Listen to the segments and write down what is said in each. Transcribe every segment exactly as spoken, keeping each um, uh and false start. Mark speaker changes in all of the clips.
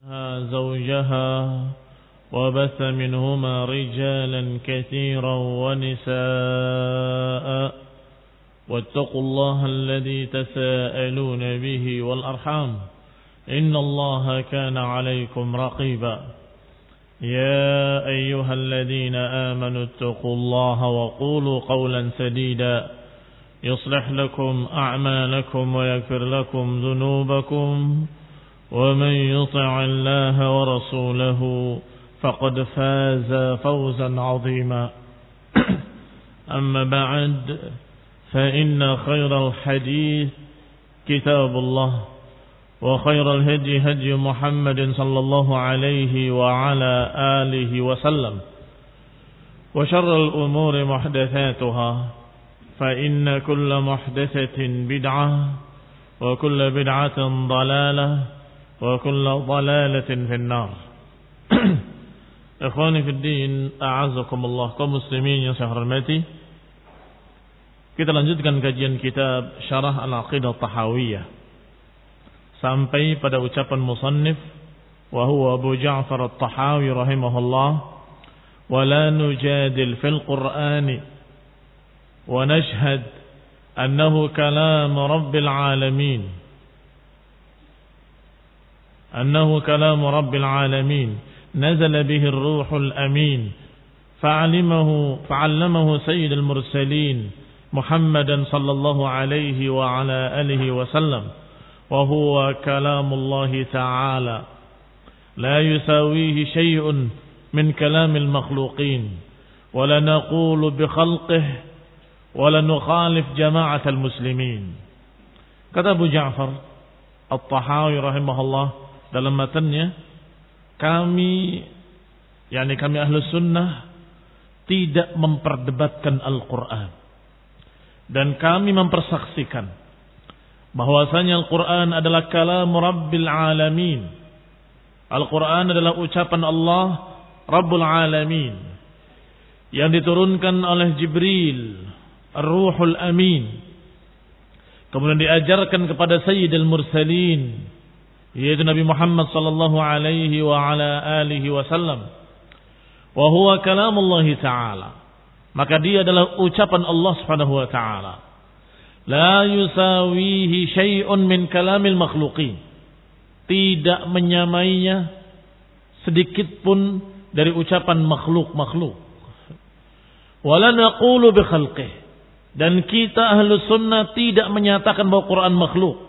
Speaker 1: زوجها وبث منهما رجالا كثيرا ونساء واتقوا الله الذي تساءلون به والأرحام إن الله كان عليكم رقيبا يا أيها الذين آمنوا اتقوا الله وقولوا قولا سديدا يصلح لكم أعمالكم ويغفر لكم ذنوبكم ومن يطع الله ورسوله فقد فاز فوزا عظيما أما بعد فإن خير الحديث كتاب الله وخير الهدي هدي محمد صلى الله عليه وعلى آله وسلم وشر الأمور محدثاتها فإن كل محدثة بدعة وكل بدعة ضلالة وكل ضلالة في النار. Ikhwani fi din, a'azzakumullah, kaum muslimin yang saya hormati. Kita lanjutkan kajian kitab Syarah Al-Aqidah Tahawiyah sampai pada ucapan musannif wa huwa Abu Ja'far At-Tahawi rahimahullah, wa la nujadil fil Qur'ani wa nashhad annahu kalam Rabbil alamin annahu kalam Rabbil alamin نزل به الروح الأمين فعلمه فعلمه سيد المرسلين محمدا صلى الله عليه وعلى آله وسلم وهو كلام الله تعالى لا يساويه شيء من كلام المخلوقين ولا نقول بخلقه ولا نخالف جماعة المسلمين. Kata Abu Ja'far At-Tahawi rahimahullah dalam matanya, kami, yakni kami ahlu sunnah, tidak memperdebatkan Al-Quran. Dan kami mempersaksikan bahwasanya Al-Quran adalah kalam Rabbil Alamin. Al-Quran adalah ucapan Allah Rabbul Alamin yang diturunkan oleh Jibril Ar-Ruhul Amin, kemudian diajarkan kepada Sayyidul Mursalin, yaitu Nabi Muhammad sallallahu alaihi wa ala alihi wasallam. Wa huwa kalamullah ta'ala, maka dia adalah ucapan Allah Subhanahu wa ta'ala. La yusawihi syai'un min kalamil makhluqin, tidak menyamainya sedikit pun dari ucapan makhluk-makhluk. Wala naqulu bi khalqih, dan kita ahlu sunnah tidak menyatakan bahwa Quran makhluk.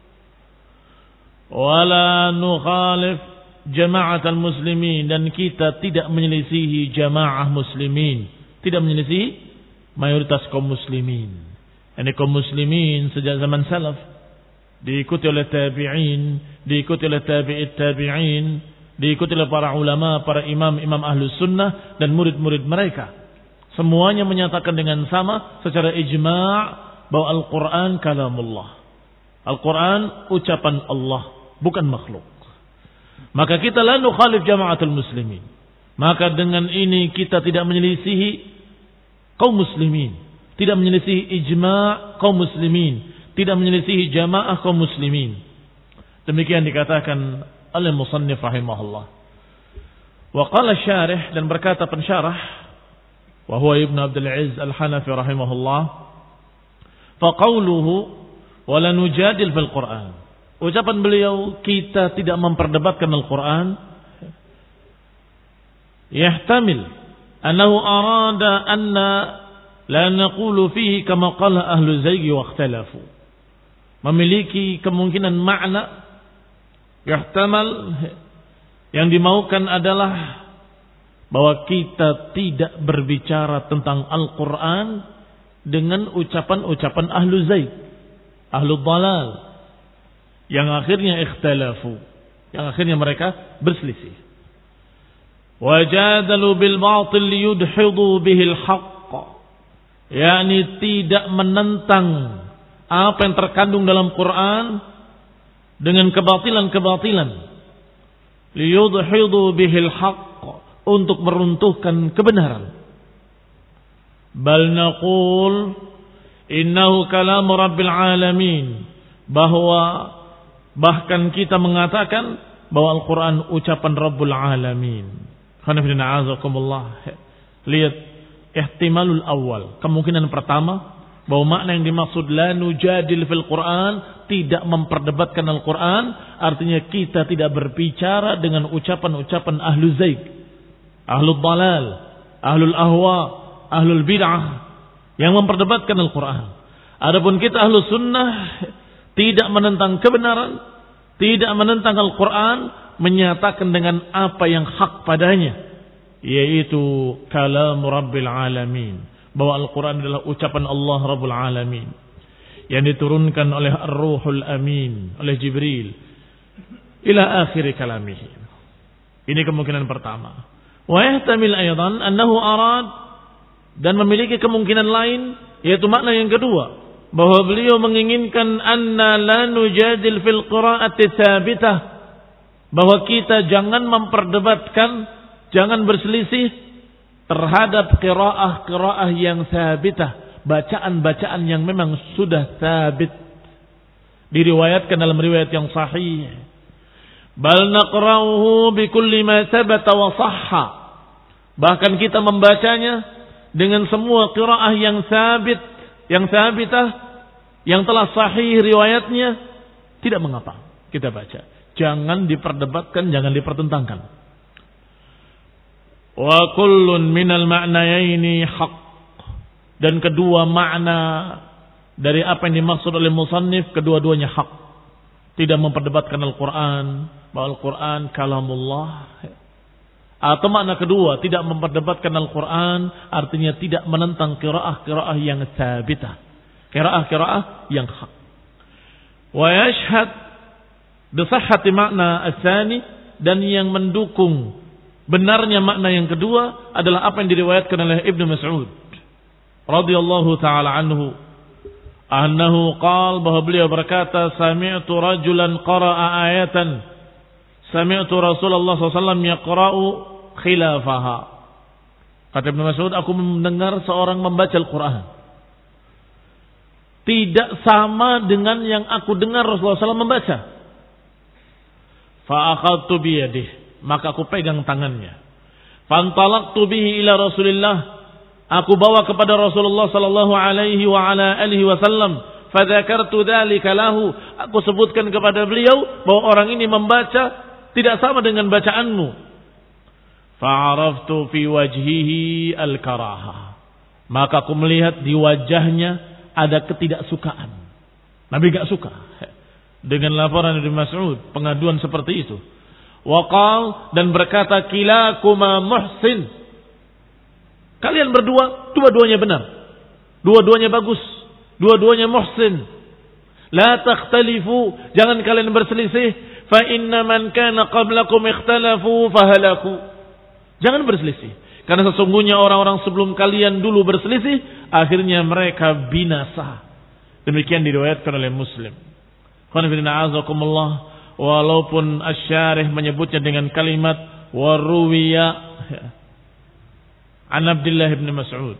Speaker 1: Wala nukhalif jama'atal muslimin, dan kita tidak menyelisihi jamaah muslimin, tidak menyelisihi mayoritas kaum muslimin. Ini kaum muslimin sejak zaman salaf, diikuti oleh tabi'in, diikuti oleh tabi'it tabi'in, diikuti oleh para ulama, para imam-imam ahlus sunnah dan murid-murid mereka. Semuanya menyatakan dengan sama secara ijma' bahwa Al-Quran kalamullah. Al-Quran ucapan Allah, bukan makhluk. Maka kita la nukhalif jama'atul muslimin. Maka dengan ini kita tidak menyelisihi kaum muslimin, tidak menyelisihi ijma' kaum muslimin, tidak menyelisihi jamaah kaum muslimin. Demikian dikatakan oleh musannif rahimahullah. Wa qala syarih, dan berkata pensyarah, wa huwa Ibnu Abdul Aziz Al-Hanafi rahimahullah, fa qawluhu wa la nujadil fil Qur'an, ucapan beliau kita tidak memperdebatkan Al-Quran, yahtamil annahu arada anna la naqulu fihi kama qala ahlu zaygi wa ikhtalafu, memiliki kemungkinan makna yahtamal, yang dimaukan adalah bahwa kita tidak berbicara tentang Al-Quran dengan ucapan-ucapan ahlu zayg, ahlu dalal, yang akhirnya ikhtalafu, yang akhirnya mereka berselisih. Wajadalu bil batil liyudhidu bihil haqq, yakni tidak menentang apa yang terkandung dalam Quran dengan kebatilan-kebatilan, liyudhidu bihil haqq, untuk meruntuhkan kebenaran. Bal naqul innahu kalam Rabbil alamin, bahwa bahkan kita mengatakan bahwa Al-Quran ucapan Rabbul Alamin. Lihat ihtimalul awal, kemungkinan pertama bahwa makna yang dimaksud la nujadil fil Quran, tidak memperdebatkan Al-Quran, artinya kita tidak berbicara dengan ucapan-ucapan ahlu zaig, ahlul dalal, ahlul ahwa, ahlul bid'ah yang memperdebatkan Al-Quran. Adapun kita ahlu sunnah tidak menentang kebenaran, tidak menentang Al-Quran, menyatakan dengan apa yang hak padanya, yaitu kalam Rabbil Alamin, bahwa Al-Quran adalah ucapan Allah Rabbul Alamin yang diturunkan oleh Ar-Ruhul Amin, oleh Jibril ila akhir kalamihi. Ini kemungkinan pertama. Wa yahtamil aydan annahu arad, dan memiliki kemungkinan lain, yaitu makna yang kedua, bahwa beliau menginginkan anna la nujadil fil qira'ati tsabitah, bahwa kita jangan memperdebatkan, jangan berselisih terhadap qiraah-qiraah yang sabitah, bacaan-bacaan yang memang sudah sabit, diriwayatkan dalam riwayat yang sahih. Bal naqra'uhu bi kulli ma sabata wa sahha, bahkan kita membacanya dengan semua qiraah yang sabit, yang sabitah, yang telah sahih riwayatnya, tidak mengapa kita baca. Jangan diperdebatkan, jangan dipertentangkan. Wa kullun minal ma'nayaini haq, dan kedua makna dari apa yang dimaksud oleh musannif, kedua-duanya hak. Tidak memperdebatkan Al-Quran, bahwa Al-Quran kalamullah. Atau makna kedua, tidak memperdebatkan Al-Quran, artinya tidak menentang qiraah-qiraah yang sabitah, qiraah-qiraah yang hak. Wa yashhad bisahhati makna as-tsani, dan yang mendukung benarnya makna yang kedua adalah apa yang diriwayatkan oleh Ibnu Mas'ud radhiyallahu taala anhu, annahu qala, bahwa beliau berkata, sami'tu rajulan qara'a ayatan sami'tu Rasulullah sallallahu alaihi wasallam yaqra'u khilafaha. Kata Ibnu Mas'ud, aku mendengar seorang membaca Al-Quran tidak sama dengan yang aku dengar Rasulullah sallallahu alaihi wasallam membaca. Fa akhadtu bi yadihi, maka aku pegang tangannya. Fantalaqtu bihi ila Rasulillah, aku bawa kepada Rasulullah sallallahu alaihi wa ala alihi wasallam. Fadzakartu dzalika lahu, aku sebutkan kepada beliau bahwa orang ini membaca tidak sama dengan bacaanmu. Fa'araftu fi wajhihi al-karaha, maka aku melihat di wajahnya ada ketidaksukaan. Nabi enggak suka dengan laporan dari Mas'ud, pengaduan seperti itu. Waqal, dan berkata, kilakuma muhsin, kalian berdua, dua-duanya benar, dua-duanya bagus, dua-duanya muhsin. La takhtalifu, jangan kalian berselisih. Fa inna man kana qablakum ikhtalafu fahalaku, jangan berselisih, karena sesungguhnya orang-orang sebelum kalian dulu berselisih, akhirnya mereka binasa. Demikian diriwayatkan oleh Muslim. Walaupun asy-syarih menyebutnya dengan kalimat waruwiya an Abdullah bin Mas'ud,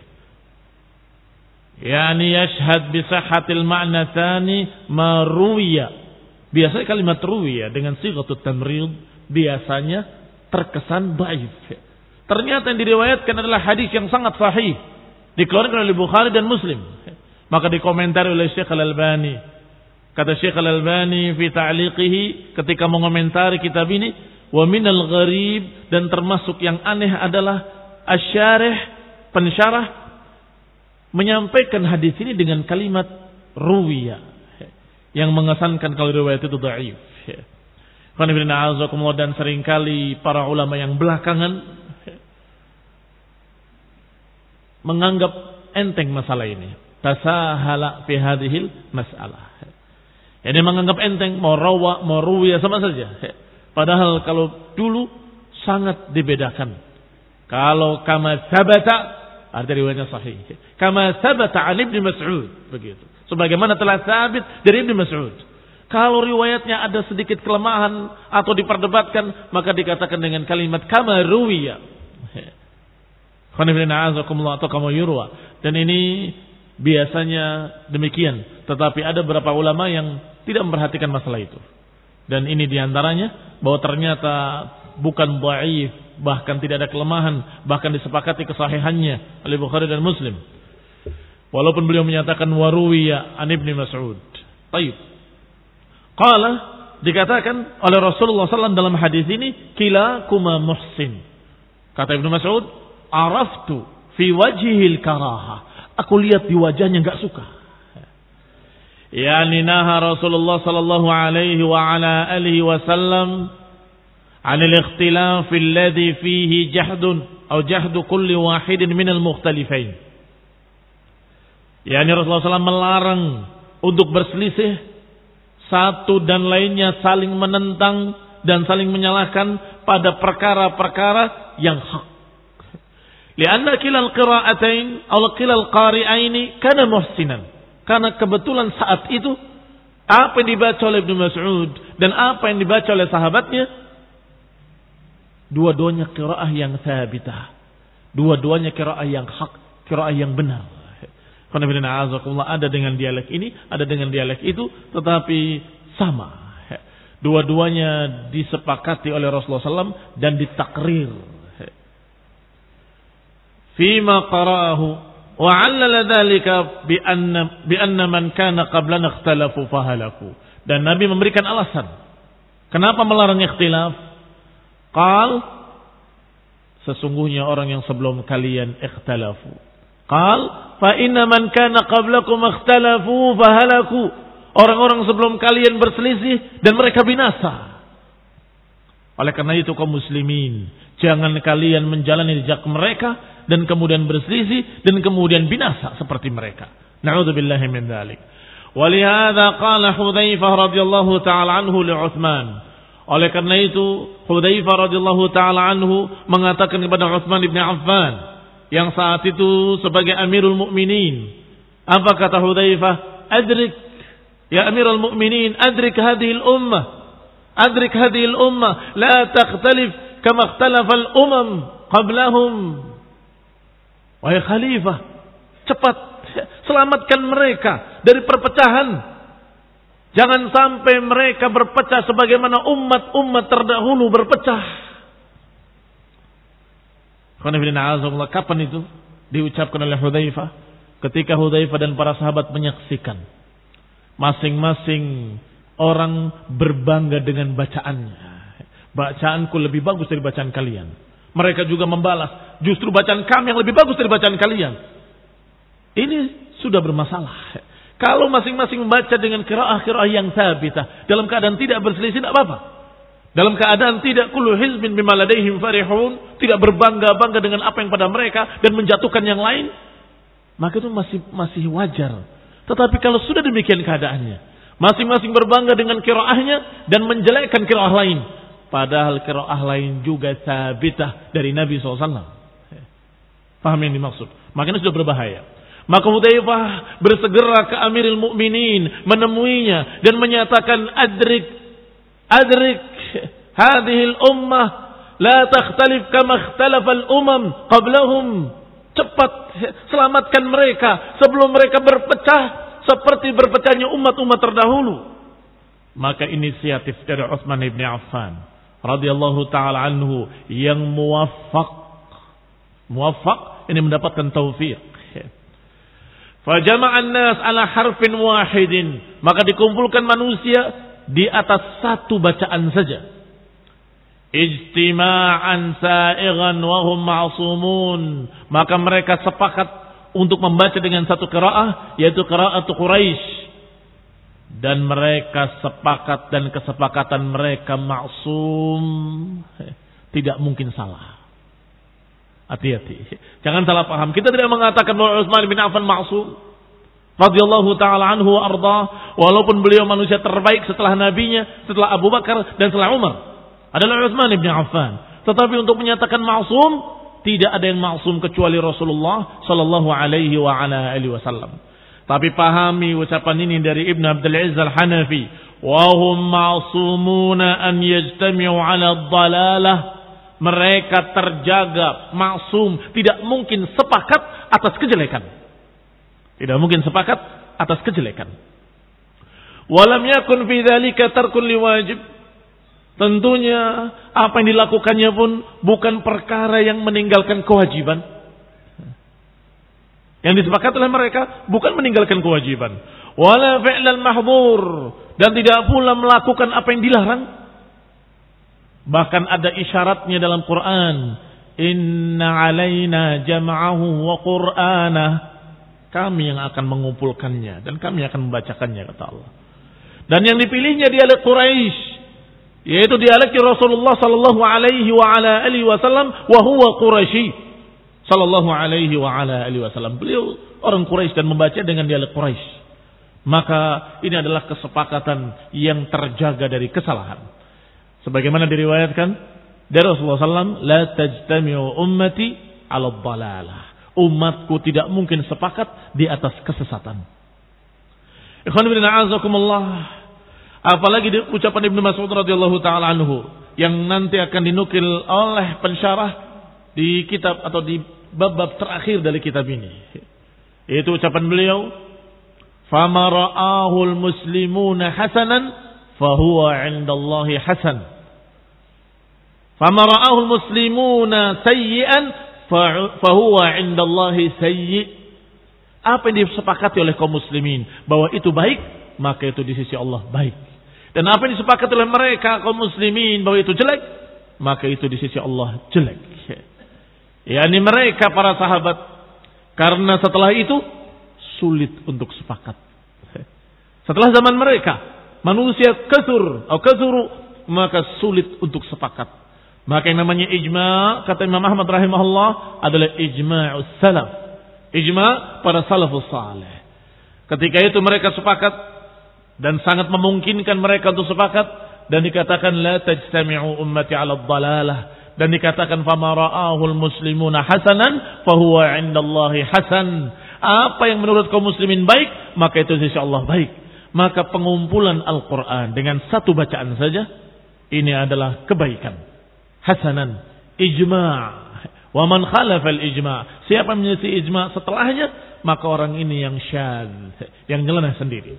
Speaker 1: yani yashhad bi sihhatil ma'na tsani ma ruwiya. Biasanya kalimat ruwiya dengan sighatut tamrid biasanya terkesan dhaif. Ternyata yang diriwayatkan adalah hadis yang sangat sahih, dikeluarkan oleh Bukhari dan Muslim. Maka dikomentari oleh Syekh Al-Albani. Kata Syekh Al-Albani fi ta'liqihi, ketika mengomentari kitab ini, wa minal gharib, dan termasuk yang aneh adalah asy-syarih, pensyarah, menyampaikan hadis ini dengan kalimat ruwiya, yang mengesankan kalau riwayat itu dhaif. Dan seringkali para ulama yang belakangan menganggap enteng masalah ini. Tasahala fi hadhil mas'alah. Ini menganggap enteng, mau rawa, mau ruwiya sama saja. Padahal kalau dulu sangat dibedakan. Kalau kama sabata, artinya riwayatnya sahih. Kama sabata an Ibnu Mas'ud, begitu. Sebagaimana telah sabit dari Ibnu Mas'ud. Kalau riwayatnya ada sedikit kelemahan atau diperdebatkan, maka dikatakan dengan kalimat kama ruwiya. Atau kama yurwa. Dan ini biasanya demikian. Tetapi ada beberapa ulama yang tidak memperhatikan masalah itu. Dan ini diantaranya bahwa ternyata bukan dhaif, bahkan tidak ada kelemahan, bahkan disepakati kesahihannya oleh Bukhari dan Muslim. Walaupun beliau menyatakan waruwiya an Ibnu Mas'ud. Baik. Qala, dikatakan oleh Rasulullah sallallahu alaihi wasallam dalam hadis ini, kilakuma muhsin. Kata Ibnu Mas'ud, araftu fi wajhil karaha. Aku lihat di wajahnya enggak suka. Yani naha Rasulullah sallallahu alaihi wa ala alihi wasallam 'anil ikhtilaf alladhi fihi jahdun atau jahdu kulli wahidin minal mukhtalifain. Yani Rasulullah sallallahu alaihi wasallam melarang untuk berselisih, satu dan lainnya saling menentang dan saling menyalahkan pada perkara-perkara yang hak. Lianna kilal qira'atain atau kilal qari'aini kana muhsinan. Karena kebetulan saat itu apa yang dibaca oleh Ibnu Mas'ud dan apa yang dibaca oleh sahabatnya, dua-duanya qiraah yang thabitah. Dua-duanya qiraah yang hak, qiraah yang benar. Ada dengan dialek ini, ada dengan dialek itu, tetapi sama. Dua-duanya disepakati oleh Rasulullah sallallahu alaihi wasallam dan ditakrir. Fima qara'ahu wa 'allala dzalika bi anna bi anna man kana qablana ikhtalafu fahalaku. Dan Nabi memberikan alasan kenapa melarang ikhtilaf. Qal, sesungguhnya orang yang sebelum kalian ikhtalafu. Qal, fa inna man kana qablakum ikhtalafu fahalaku. Orang-orang sebelum kalian berselisih dan mereka binasa. Oleh karena itu kaum muslimin, jangan kalian menjalani jejak mereka dan kemudian berselisih dan kemudian binasa seperti mereka. Na'udzubillahi min dzalik. Walihada qala Hudzaifah radhiyallahu taala anhu li Utsman. Oleh karena itu Hudzaifah radhiyallahu taala anhu mengatakan kepada Utsman bin Affan yang saat itu sebagai Amirul Mukminin. Apa kata Hudzaifah? Adrik ya Amirul Mukminin, adrik hadhil ummah. Adrik hadhil ummah la takhtalif kama ikhtalafa al-umam qablahum. Wahai khalifah, cepat selamatkan mereka dari perpecahan. Jangan sampai mereka berpecah sebagaimana umat-umat terdahulu berpecah. Kapan itu diucapkan oleh Hudzaifah? Ketika Hudzaifah dan para sahabat menyaksikan masing-masing orang berbangga dengan bacaannya. Bacaanku lebih bagus dari bacaan kalian. Mereka juga membalas, justru bacaan kami yang lebih bagus dari bacaan kalian. Ini sudah bermasalah. Kalau masing-masing membaca dengan qiraah-qiraah yang thabitah, dalam keadaan tidak berselisih, tidak apa-apa. Dalam keadaan tidak kullu hizbin bima ladaihim farihun, tidak berbangga-bangga dengan apa yang pada mereka dan menjatuhkan yang lain, maka itu masih masih wajar. Tetapi kalau sudah demikian keadaannya, masing-masing berbangga dengan qiraahnya dan menjelekkan qiraah lain, padahal qiraah lain juga thabitah dari Nabi shallallahu alaihi wasallam. Paham yang dimaksud? Makanya sudah berbahaya. Maka Hudzaifah bersegera ke Amirul Mukminin, menemuinya dan menyatakan, adrik, adrik, hadhil ummah, la takhtalif kama ikhtalafa al-umam qablahum. Cepat selamatkan mereka sebelum mereka berpecah seperti berpecahnya umat-umat terdahulu. Maka inisiatif dari Utsman bin Affan radhiyallahu taala anhu yang muwaffaq, muwaffaq ini mendapatkan taufik. Fajama'an nas ala harfin wahidin, maka dikumpulkan manusia di atas satu bacaan saja. Ijtima'an sa'ighan wa hum ma'sumun, maka mereka sepakat untuk membaca dengan satu qiraah, yaitu qiraat Quraisy, dan mereka sepakat dan kesepakatan mereka maksum, tidak mungkin salah. Hati-hati, jangan salah paham. Kita tidak mengatakan bahwa Utsman bin Affan maksum radhiyallahu taala anhu wa arda, walaupun beliau manusia terbaik setelah nabinya, setelah Abu Bakar dan setelah Umar, adalah Utsman bin Affan. Tetapi untuk menyatakan maksum, tidak ada yang maksum kecuali Rasulullah sallallahu alaihi wa ala alihi wasallam. Tapi pahami ucapan ini dari Ibn Abdul Aziz Al-Hanafi, wa hum ma'sumuna an yajtami'u 'ala dhalalah. Mereka terjaga, maksum, tidak mungkin sepakat atas kejelekan. Tidak mungkin sepakat atas kejelekan. Walam yakun fi dzalika tarkun liwajib. Tentunya apa yang dilakukannya pun bukan perkara yang meninggalkan kewajiban. Yang disepakati oleh mereka bukan meninggalkan kewajiban. Wala fi'lal mahdhur, dan tidak pula melakukan apa yang dilarang. Bahkan ada isyaratnya dalam Quran, inna alaina jam'ahu wa qur'anah. Kami yang akan mengumpulkannya dan kami akan membacakannya, kata Allah. Dan yang dipilihnya dialek Quraisy, yaitu dialek Rasulullah sallallahu alaihi wa ala alihi wasallam, wa huwa Quraisy sallallahu alaihi wa ala alihi wasallam. Beliau orang Quraisy dan membaca dengan dialek Quraisy. Maka ini adalah kesepakatan yang terjaga dari kesalahan. Sebagaimana diriwayatkan dari Rasulullah sallallahu alaihi wasallam, la tajtami'u ummati 'ala dhalalah. Umatku tidak mungkin sepakat di atas kesesatan. Ikhwan fillah a'azakumullah. Apalagi di ucapan Ibnu Mas'ud radhiyallahu taala anhu yang nanti akan dinukil oleh pensyarah di kitab atau di bab-bab terakhir dari kitab ini. Yaitu ucapan beliau, "Fama ra'ahul muslimuna hasanan fahuwa 'indallahi hasan. Fama ra'ahul muslimuna sayyi'an fahuwa 'indallahi sayyi'." Apa yang disepakati oleh kaum muslimin bahwa itu baik, maka itu di sisi Allah baik. Dan apa yang disepakati oleh mereka kaum muslimin bahwa itu jelek, maka itu di sisi Allah jelek. Yani mereka para sahabat, karena setelah itu sulit untuk sepakat. Setelah zaman mereka manusia kasur atau kasuru, maka sulit untuk sepakat. Maka yang namanya ijma', kata Imam Ahmad rahimahullah, adalah ijma'us salaf. Ijma' para salafus salih. Ketika itu mereka sepakat dan sangat memungkinkan mereka untuk sepakat, dan dikatakan la tajtami'u ummati 'ala dhalalah, dan dikatakan fama ra'ahul muslimuna hasanan fahuwa 'indallahi hasan. Apa yang menurut kaum muslimin baik, maka itu di sisi Allah baik. Maka pengumpulan Al-Qur'an dengan satu bacaan saja ini adalah kebaikan. Hasanan, ijma'. Wa man khalafa al-ijma', siapa menyelisih ijma' setelahnya, maka orang ini yang syadz, yang nyeleneh sendiri.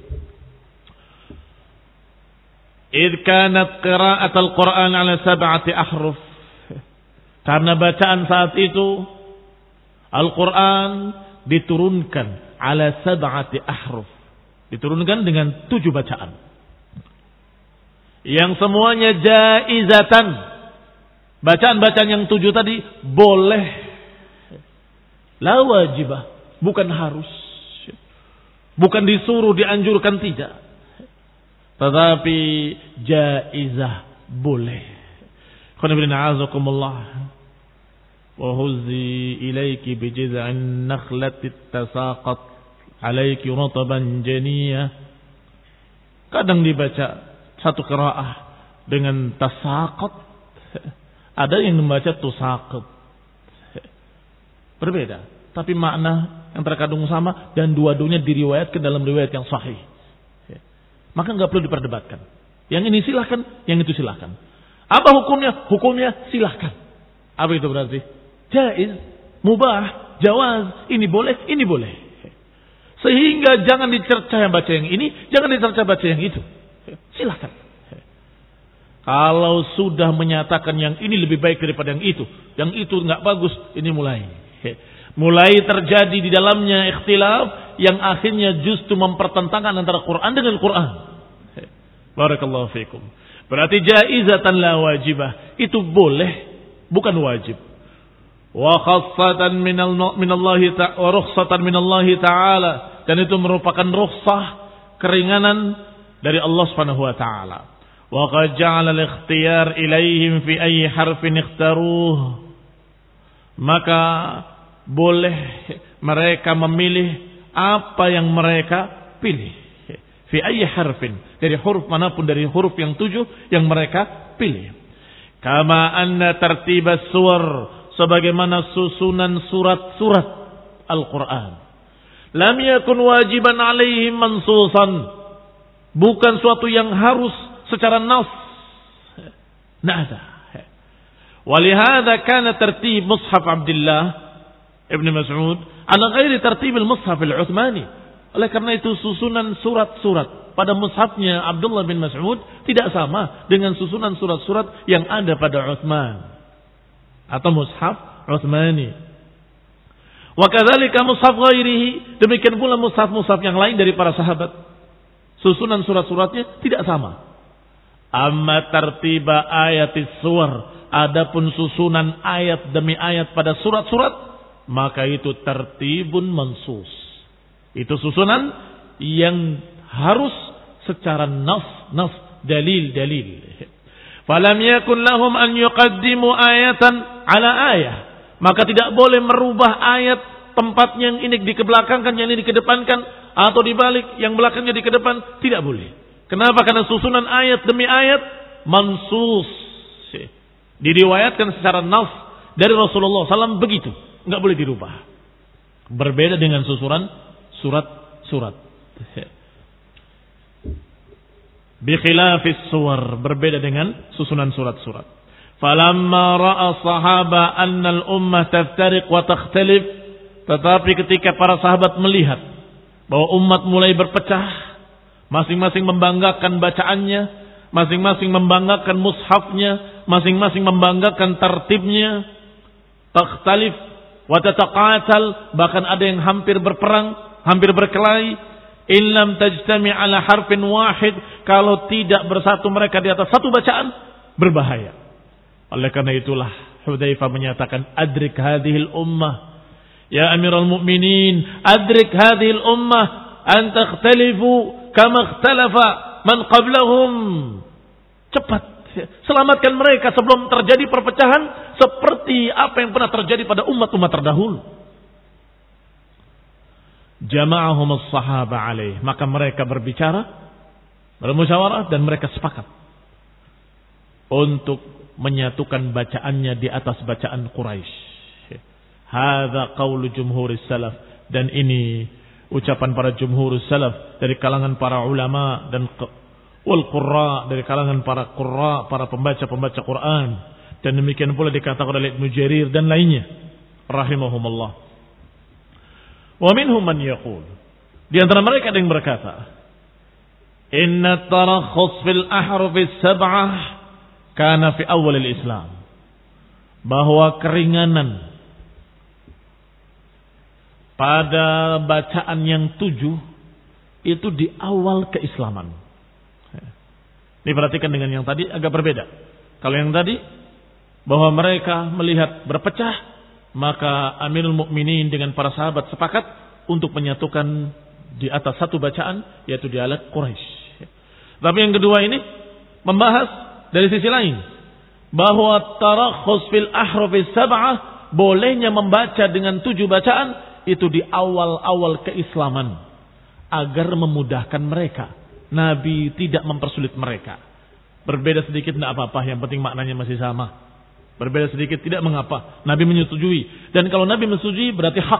Speaker 1: Idh kanat qira'at al-Qur'an 'ala sab'ati ahruf. Karena bacaan saat itu Al-Qur'an diturunkan 'ala sab'ati ahruf. Diturunkan dengan tujuh bacaan. Yang semuanya jaizatan. Bacaan-bacaan yang tujuh tadi boleh, la wajibah, bukan harus, bukan disuruh, dianjurkan, tidak, tetapi jaizah, boleh. Qanibina azakumullah. Wa huzzi ilayki bijiz'in nakhlati tasaqat alayki rataban janiyah. Kadang dibaca satu qiraah dengan tasaqat, ada yang membaca tusaqat. Berbeda, tapi makna yang terkandung sama dan dua-duanya diriwayatkan dalam riwayat yang sahih. Maka enggak perlu diperdebatkan. Yang ini silahkan, yang itu silahkan. Apa hukumnya? Hukumnya silahkan. Apa itu berarti? Jaiz, mubah, jawaz, ini boleh, ini boleh. Sehingga jangan dicerca yang baca yang ini, jangan dicerca baca yang itu. Silahkan. Kalau sudah menyatakan yang ini lebih baik daripada yang itu, yang itu enggak bagus, ini mulai. Mulai terjadi di dalamnya ikhtilaf yang akhirnya justru mempertentangkan antara Quran dengan Quran. Barakallahu fiikum. Berarti jaizatan la wajibah. Itu boleh, bukan wajib. Wa khassatan minal minallahi ta'ala wa rukhsatan minallahi ta'ala. Dan itu merupakan rukhsah, keringanan dari Allah Subhanahu wa taala. Wa qad ja'ala al-ikhtiyar ilaihim fi ayyi harfin ikhtaruh. Maka boleh mereka memilih apa yang mereka pilih. Fi ayyi harfin, dari huruf manapun dari huruf yang tujuh yang mereka pilih. Kama anna tartibas suwar, sebagaimana susunan surat-surat Al-Quran. Lam yakun wajiban alaihim mansusan, bukan suatu yang harus secara nas. Nada. Walihada kana tertib mushaf Abdullah Ibn Mas'ud ala ghairi tertib al-mushaf al-Uthmani. Oleh karena itu susunan surat-surat pada mushafnya Abdullah bin Mas'ud tidak sama dengan susunan surat-surat yang ada pada Utsman atau mushaf Utsmani. Wa kadzalika mushaf ghairihi, demikian pula mushaf-mushaf yang lain dari para sahabat. Susunan surat-suratnya tidak sama. Amma tartiba ayatis suwar, adapun susunan ayat demi ayat pada surat-surat, maka itu tertibun mansus. Itu susunan yang harus secara nas, nas, dalil, dalil. Falam yakun lahum an yuqaddimu ayatan ala ayah. Maka tidak boleh merubah ayat tempatnya yang ini dikebelakangkan, yang ini dikedepankan, atau dibalik, yang belakangnya dikedepan. Tidak boleh. Kenapa? Karena susunan ayat demi ayat mansus. Diriwayatkan secara nas dari Rasulullah shallallahu alaihi wasallam begitu. Enggak boleh dirubah. Berbeda dengan susunan surat-surat. Bikhilafis suwar, berbeda dengan susunan surat-surat. Falamma ra'a sahaba anna al-ummah taftariq wa takhtalif, tetapi ketika para sahabat melihat bahwa umat mulai berpecah, masing-masing membanggakan bacaannya, masing-masing membanggakan mushafnya, masing-masing membanggakan tertibnya, takhtalif wa tataqatal, bahkan ada yang hampir berperang, hampir berkelahi. Illam tajtami ala harfin wahid, kalau tidak bersatu mereka di atas satu bacaan, berbahaya. Oleh karena itulah Hudzaifah menyatakan, adrik hadhil ummah ya Amirul Mukminin, adrik hadhil ummah an takhtalifu kama ikhtalafa man qablahum. Cepat selamatkan mereka sebelum terjadi perpecahan seperti apa yang pernah terjadi pada umat-umat terdahulu. Jama'ahum as-sahaba alaih, maka mereka berbicara, bermusyawarah, dan mereka sepakat untuk menyatukan bacaannya di atas bacaan Quraisy. Hadza qaulu jumhuris salaf, dan ini ucapan para jumhurus salaf dari kalangan para ulama dan wal qurra, dari kalangan para qurra, para pembaca-pembaca Quran, dan demikian pula dikatakan oleh Ibnu Jarir dan lainnya rahimahumullah. Wa minhum man yaqul, di antara mereka ada yang berkata, inna tarakhus fil ahruf as-sab'ah kana fi awal al-Islam, bahwa keringanan pada bacaan yang tujuh itu di awal keislaman. Diperhatikan dengan yang tadi agak berbeda. Kalau yang tadi bahwa mereka melihat berpecah, maka Amirul Mukminin dengan para sahabat sepakat untuk menyatukan di atas satu bacaan, yaitu dialek Quraisy. Tapi yang kedua ini membahas dari sisi lain, bahwa tarakhus fil ahrufis sab'ah, bolehnya membaca dengan tujuh bacaan itu di awal-awal keislaman agar memudahkan mereka. Nabi tidak mempersulit mereka. Berbeda sedikit tidak apa-apa, yang penting maknanya masih sama. Berbeda sedikit tidak mengapa. Nabi menyetujui. Dan kalau Nabi menyetujui berarti hak.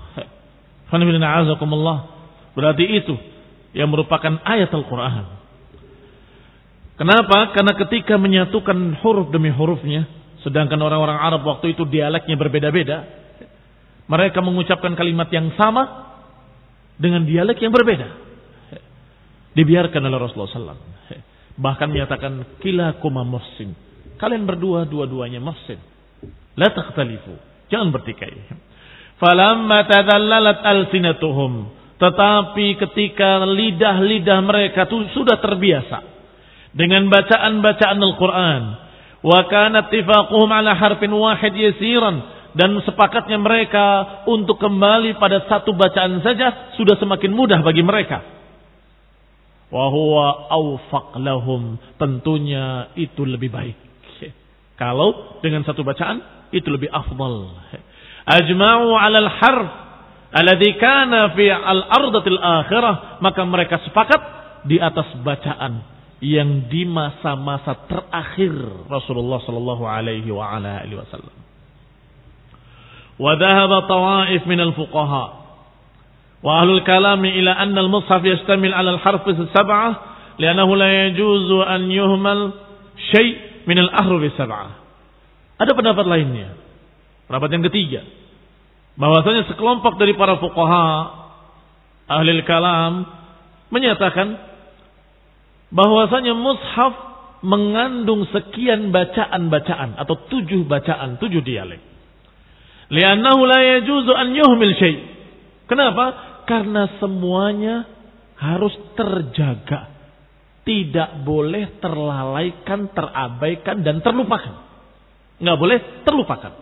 Speaker 1: Berarti itu yang merupakan ayat Al-Quran. Kenapa? Karena ketika menyatukan huruf demi hurufnya, sedangkan orang-orang Arab waktu itu dialeknya berbeda-beda, mereka mengucapkan kalimat yang sama dengan dialek yang berbeda. Dibiarkan oleh Rasulullah sallallahu alaihi wasallam. Bahkan menyatakan kilakuma muhsin, kalian berdua dua-duanya muhsin, la takhtalifu, jangan bertikai. Falamma tadallalat alsinatuhum, tetapi ketika lidah-lidah mereka itu sudah terbiasa dengan bacaan-bacaan Al-Quran, wa kana ittifaquhum ala harfin wahid yasiran, dan sepakatnya mereka untuk kembali pada satu bacaan saja sudah semakin mudah bagi mereka. Wa huwa awfaq lahum, tentunya itu lebih baik. Kalau dengan satu bacaan itu lebih afdal. Ajma'u 'alal harf alladhi kana fi al-ardatil akhirah, maka mereka sepakat di atas bacaan yang di masa-masa terakhir Rasulullah sallallahu alaihi wa ala alihi wasallam. Wa dhahaba tawaif min al-fuqaha wa ahlul kalam ila anna al-mushaf yashtamil 'ala al-harf as-sab'ah li'annahu la yajuzu an yuhmal shay' min al-ahruf as-sab'ah. Ada pendapat lainnya, pendapat yang ketiga, bahwasanya sekelompok dari para fuqaha ahli kalam menyatakan bahwasanya mushaf mengandung sekian bacaan-bacaan atau tujuh bacaan, tujuh dialek. Li'annahu la yajuzu an yuhmil syai'. Kenapa? Karena semuanya harus terjaga. Tidak boleh terlalaikan, terabaikan dan terlupakan. Enggak boleh terlupakan.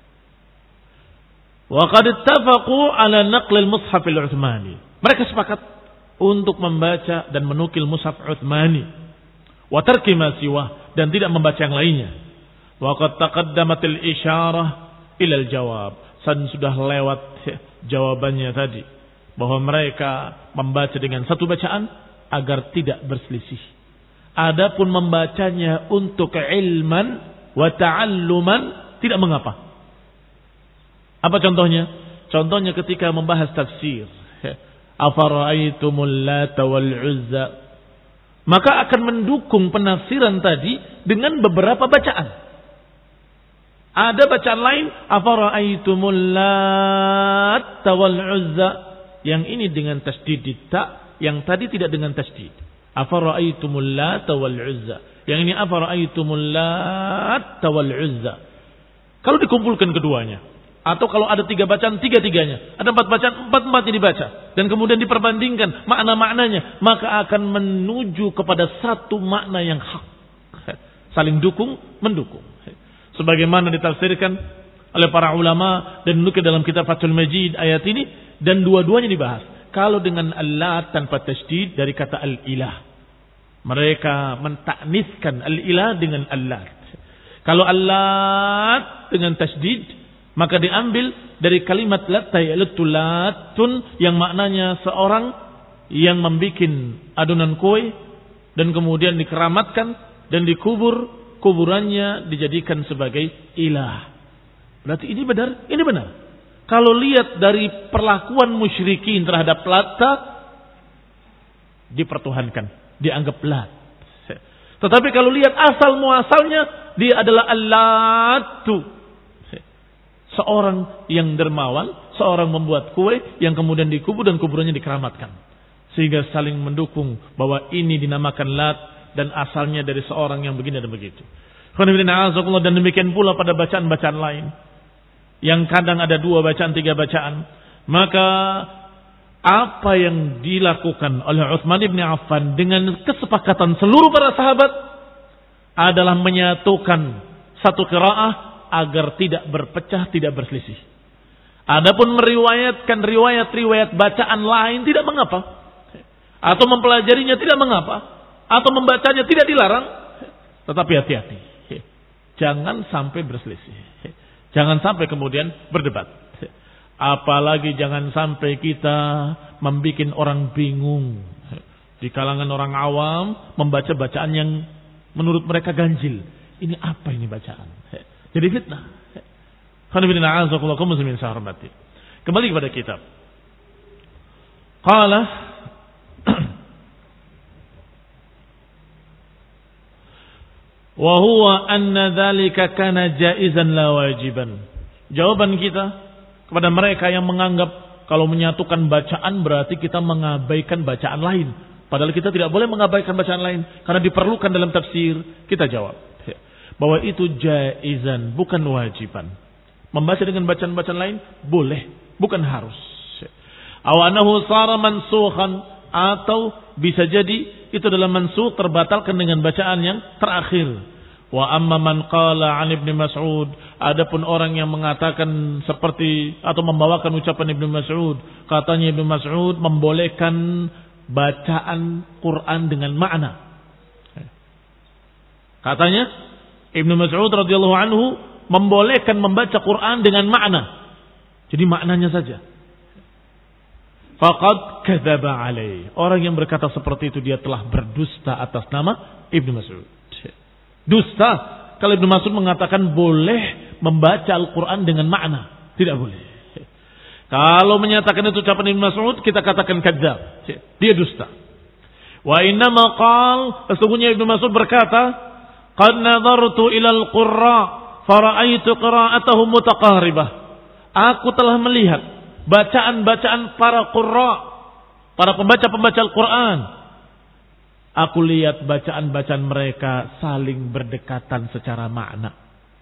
Speaker 1: Wa qad ittafaqu ala naql al-mushaf al-Utsmani. Mereka sepakat untuk membaca dan menukil mushaf Utsmani. Wa tarki ma siwah, dan tidak membaca yang lainnya. Wa qad taqaddamat al-isyarah ila al-jawab. Dan sudah lewat jawabannya tadi bahwa mereka membaca dengan satu bacaan agar tidak berselisih. Adapun membacanya untuk ilman wa ta'alluman tidak mengapa. Apa contohnya? Contohnya ketika membahas tafsir. Afara'aitumul Lata wal Uzza. Maka akan mendukung penafsiran tadi dengan beberapa bacaan. Ada bacaan lain, afara'aitumul Lata wal Uzza. Yang ini dengan tasdid ta, yang tadi tidak dengan tasdid. Afara'aitumul Lata wal Uzza. Yang ini afara'aitumul Lata wal Uzza. Kalau dikumpulkan keduanya, atau kalau ada tiga bacaan, tiga-tiganya. Ada empat bacaan, empat-empatnya dibaca. Dan kemudian diperbandingkan makna-maknanya. Maka akan menuju kepada satu makna yang hak. Saling dukung, mendukung. Sebagaimana ditafsirkan oleh para ulama dan menukil dalam kitab Fathul Majid ayat ini. Dan dua-duanya dibahas. Kalau dengan Allah tanpa tasydid dari kata al-ilah. Mereka mentakniskan al-ilah dengan Allah. Kalau Allah dengan tasydid, maka diambil dari kalimat latta yaitu latun yang maknanya seorang yang membuat adonan kue dan kemudian dikeramatkan dan dikubur, kuburannya dijadikan sebagai ilah. Berarti ini benar, ini benar. Kalau lihat dari perlakuan musyrikin terhadap Latta, dipertuhankan, dianggap Lat. Tetapi kalau lihat asal muasalnya, dia adalah Allatu. Seorang yang dermawan, seorang membuat kue yang kemudian dikubur dan kuburannya dikeramatkan. Sehingga saling mendukung bahwa ini dinamakan Lat dan asalnya dari seorang yang begini dan begitu. Dan demikian pula pada bacaan-bacaan lain. Yang kadang ada dua bacaan, tiga bacaan. Maka apa yang dilakukan oleh Utsman bin Affan dengan kesepakatan seluruh para sahabat adalah menyatukan satu qiraah agar tidak berpecah, tidak berselisih. Adapun meriwayatkan riwayat-riwayat bacaan lain tidak mengapa. Atau mempelajarinya tidak mengapa. Atau membacanya tidak dilarang. Tetapi hati-hati. Jangan sampai berselisih. Jangan sampai kemudian berdebat. Apalagi jangan sampai kita membuat orang bingung. Di kalangan orang awam membaca bacaan yang menurut mereka ganjil. Ini apa ini bacaan? Jadi fitnah. Kembali kepada kitab. Qala wa huwa anna dzalika kana jaizan la wajiban. Jawaban kita kepada mereka yang menganggap kalau menyatukan bacaan berarti kita mengabaikan bacaan lain. Padahal kita tidak boleh mengabaikan bacaan lain karena diperlukan dalam tafsir. Kita jawab bahwa itu jaizan, bukan wajiban. Membaca dengan bacaan-bacaan lain boleh, bukan harus. Aw annahu sara mansukhan, atau bisa jadi itu adalah mansukh, terbatalkan dengan bacaan yang terakhir. Wa amma man qala an Ibnu Mas'ud, adapun orang yang mengatakan seperti atau membawakan ucapan Ibnu Mas'ud, katanya Ibnu Mas'ud membolehkan bacaan Quran dengan makna. Katanya Ibnu Mas'ud radhiyallahu anhu membolehkan membaca Quran dengan makna. Jadi maknanya saja. Faqad kadzaba alaih. Orang yang berkata seperti itu dia telah berdusta atas nama Ibnu Mas'ud. Dusta kalau Ibnu Mas'ud mengatakan boleh membaca Al-Quran dengan makna. Tidak boleh. Kalau menyatakan itu ucapan Ibnu Mas'ud, kita katakan kadzab. Dia dusta. Wa innama qal, sesungguhnya Ibnu Mas'ud berkata, qad nadartu ilal qurra fara'aitu qira'atahum mutaqaribah. Aku telah melihat bacaan-bacaan para qurra, para pembaca-pembaca Al-Quran. Aku lihat bacaan-bacaan mereka saling berdekatan secara makna.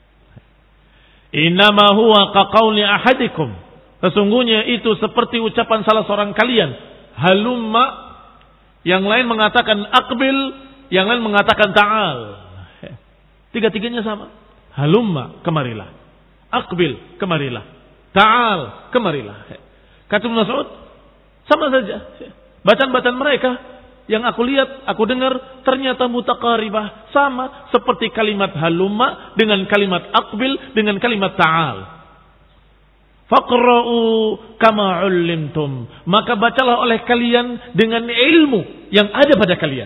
Speaker 1: Innama huwa kaqauli ahadikum. Sesungguhnya itu seperti ucapan salah seorang kalian. Halumma. Yang lain mengatakan aqbil, yang lain mengatakan ta'al. Tiga-tiganya sama. Halumma, kemarilah. Aqbil, kemarilah. Ta'al, kemarilah. Kata Ibnu Mas'ud, sama saja. Bacaan-bacaan mereka yang aku lihat, aku dengar ternyata mutaqaribah, sama seperti kalimat halumma dengan kalimat aqbil dengan kalimat ta'al. Faqra'u kama 'ullimtum, maka bacalah oleh kalian dengan ilmu yang ada pada kalian.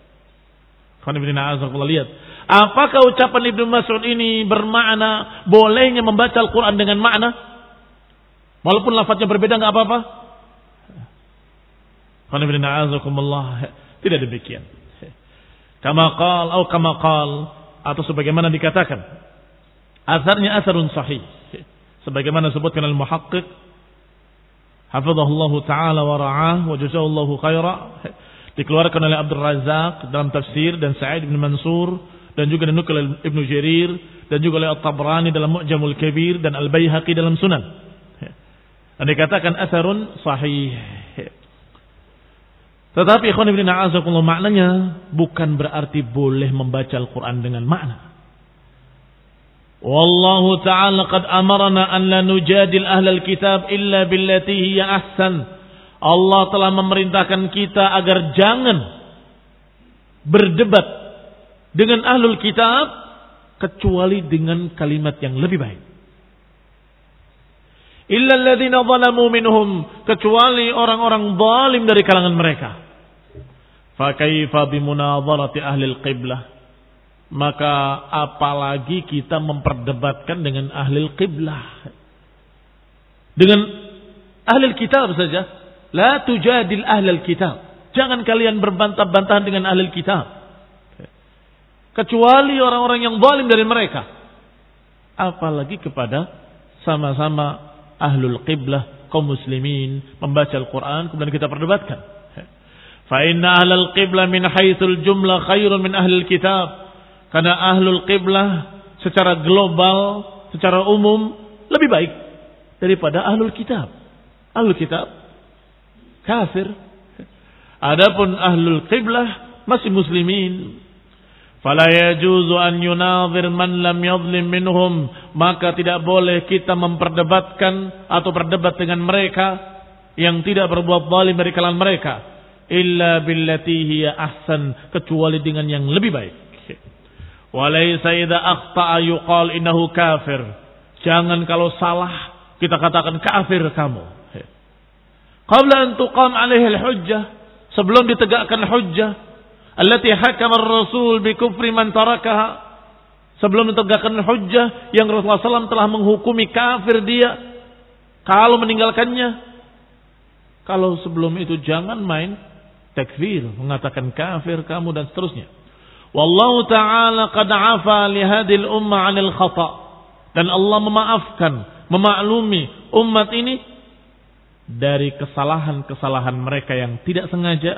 Speaker 1: Lihat, apakah ucapan Ibnu Mas'ud ini bermakna bolehnya membaca Al-Quran dengan makna? Walaupun lafadznya berbeda enggak apa-apa? Tidak demikian. Kama qal atau kama qal, atau sebagaimana dikatakan, asarnya asarun sahih. Sebagaimana sebutkan al-muhaqqiq hafizahullahu taala wa ra'ah wa jazallahu khaira, dikeluarkan oleh Abdul Razzaq dalam tafsir dan Sa'id bin Mansur dan juga dinukil oleh Ibnu Jarir dan juga oleh At-Tabrani dalam Mu'jamul Kabir dan Al-Baihaqi dalam Sunan. Dan dikatakan asarun sahih. Tetapi ikhwan fillah a'azakumullah, maknanya bukan berarti boleh membaca Al-Qur'an dengan makna. Wallahu ta'ala qad amarna an la nujadil ahlal kitab illa billati hiya ahsan. Allah telah memerintahkan kita agar jangan berdebat dengan ahlul kitab kecuali dengan kalimat yang lebih baik. Illa alladhina zalamu minhum, kecuali orang-orang zalim dari kalangan mereka. Fa kaifa bimunadharati ahlil qiblah, maka apalagi kita memperdebatkan dengan ahli qiblah. Dengan ahli kitab saja. La tujadil ahli kitab. Jangan kalian berbantah-bantahan dengan ahli kitab. Kecuali orang-orang yang zalim dari mereka. Apalagi kepada sama-sama ahlul qiblah, kaum muslimin, membaca Al-Quran, kemudian kita perdebatkan. Fa inna ahlul qiblah min haitsul jumlah khairun min ahlil kitab. Karena ahlul qiblah secara global, secara umum lebih baik daripada ahlul kitab. Ahlul kitab kafir. Adapun ahlul qiblah masih muslimin. Fala yajuzu an yunadhir man lam yadhlim minhum, maka tidak boleh kita memperdebatkan atau berdebat dengan mereka yang tidak berbuat zalim dari kalangan mereka, illa billati hiya ahsan, kecuali dengan yang lebih baik. Walaysa idza akhta'a yuqal innahu kafir. Jangan kalau salah kita katakan kafir kamu. Qabla an tuqam alaihi al-hujjah, sebelum ditegakkan hujjah allati hakama ar-rasul bi kufri man tarakaha, sebelum ditegakkan hujjah yang Rasulullah sallallahu alaihi wasallam telah menghukumi kafir dia kalau meninggalkannya. Kalau sebelum itu jangan main takfir, mengatakan kafir kamu dan seterusnya. Wallahu ta'ala qad 'afa li hadhil umma 'anil khata', dan Allah memaafkan, memaklumi umat ini dari kesalahan-kesalahan mereka yang tidak sengaja,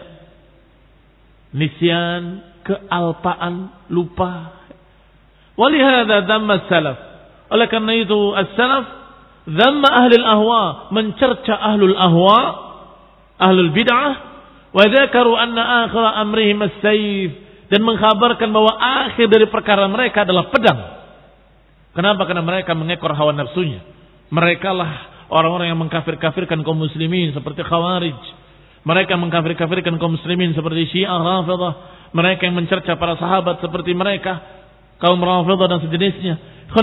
Speaker 1: nisyan, kealpaan, lupa. Walihada dhamma salaf, oleh karena itu as-salaf dhamma ahlul ahwa, mencerca ahlul ahwa, ahlul bid'ah, wa dzakaru anna akhira amrihim as-sayf, dan mengkhabarkan bahwa akhir dari perkara mereka adalah pedang. Kenapa? Karena mereka mengekor hawa nafsunya. Mereka lah orang-orang yang mengkafir-kafirkan kaum muslimin seperti Khawarij. Mereka mengkafir-kafirkan kaum muslimin seperti Syiah Rafidah. Mereka yang mencerca para sahabat seperti mereka, kaum Rafidah dan sejenisnya.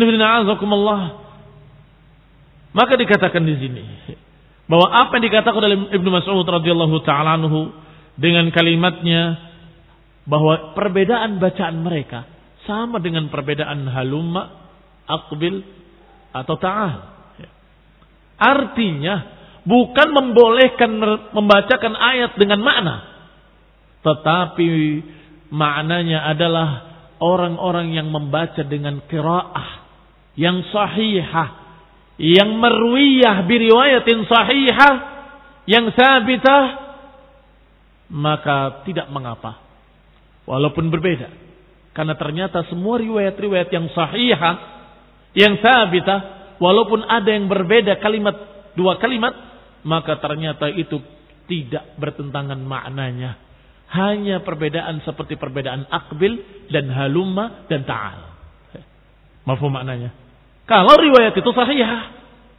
Speaker 1: Maka dikatakan di sini bahwa apa yang dikatakan oleh Ibnu Mas'ud radhiyallahu taala anhu dengan kalimatnya bahwa perbedaan bacaan mereka sama dengan perbedaan halumma, aqbil atau ta'al. Artinya bukan membolehkan membacakan ayat dengan makna, tetapi maknanya adalah orang-orang yang membaca dengan qiraah yang sahihah, yang marwiyah biriwayatin sahihah, yang sabitah, maka tidak mengapa Walaupun berbeda. Karena ternyata semua riwayat-riwayat yang sahihah, yang sabitah, walaupun ada yang berbeda kalimat, dua kalimat, maka ternyata itu tidak bertentangan maknanya. Hanya perbedaan seperti perbedaan akbil dan halumma dan ta'al. Mafhum maknanya? Kalau riwayat itu sahihah.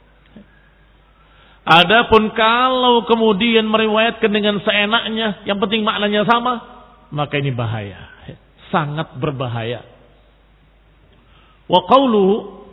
Speaker 1: Adapun kalau kemudian meriwayatkan dengan seenaknya, yang penting maknanya sama, maka ini bahaya. Sangat berbahaya. Wa qawluhu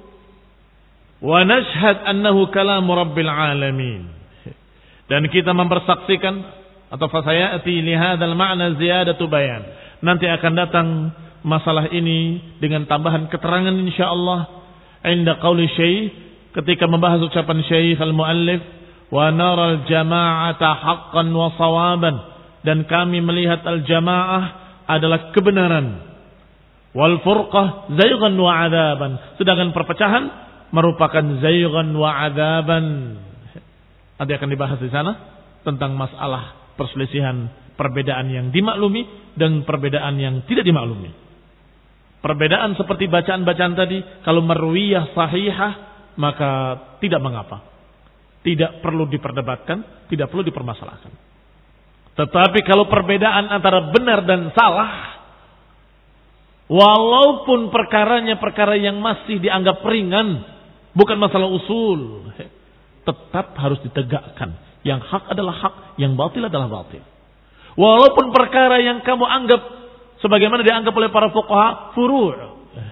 Speaker 1: wa nashhad annahu kalamu rabbil alamin. Dan kita mempersaksikan atau fasayati li hadzal ma'na ziyadatu bayan. Nanti akan datang masalah ini dengan tambahan keterangan insyaallah inda qauli syekh ketika membahas ucapan syekh al-muallif wa nara al-jama'ata haqqan wa sawaban, dan kami melihat al-jamaah adalah kebenaran, wal furqah zaygan wa adzaban, sedangkan perpecahan merupakan zaygan wa adzaban. Nanti akan dibahas di sana tentang masalah perselisihan, perbedaan yang dimaklumi dan perbedaan yang tidak dimaklumi. Perbedaan seperti bacaan-bacaan tadi, kalau marwiyah sahihah maka tidak mengapa. Tidak perlu diperdebatkan, tidak perlu dipermasalahkan. Tetapi kalau perbedaan antara benar dan salah, walaupun perkaranya perkara yang masih dianggap ringan, bukan masalah usul, tetap harus ditegakkan. Yang hak adalah hak, yang batil adalah batil. Walaupun perkara yang kamu anggap sebagaimana dianggap oleh para fuqaha furu'.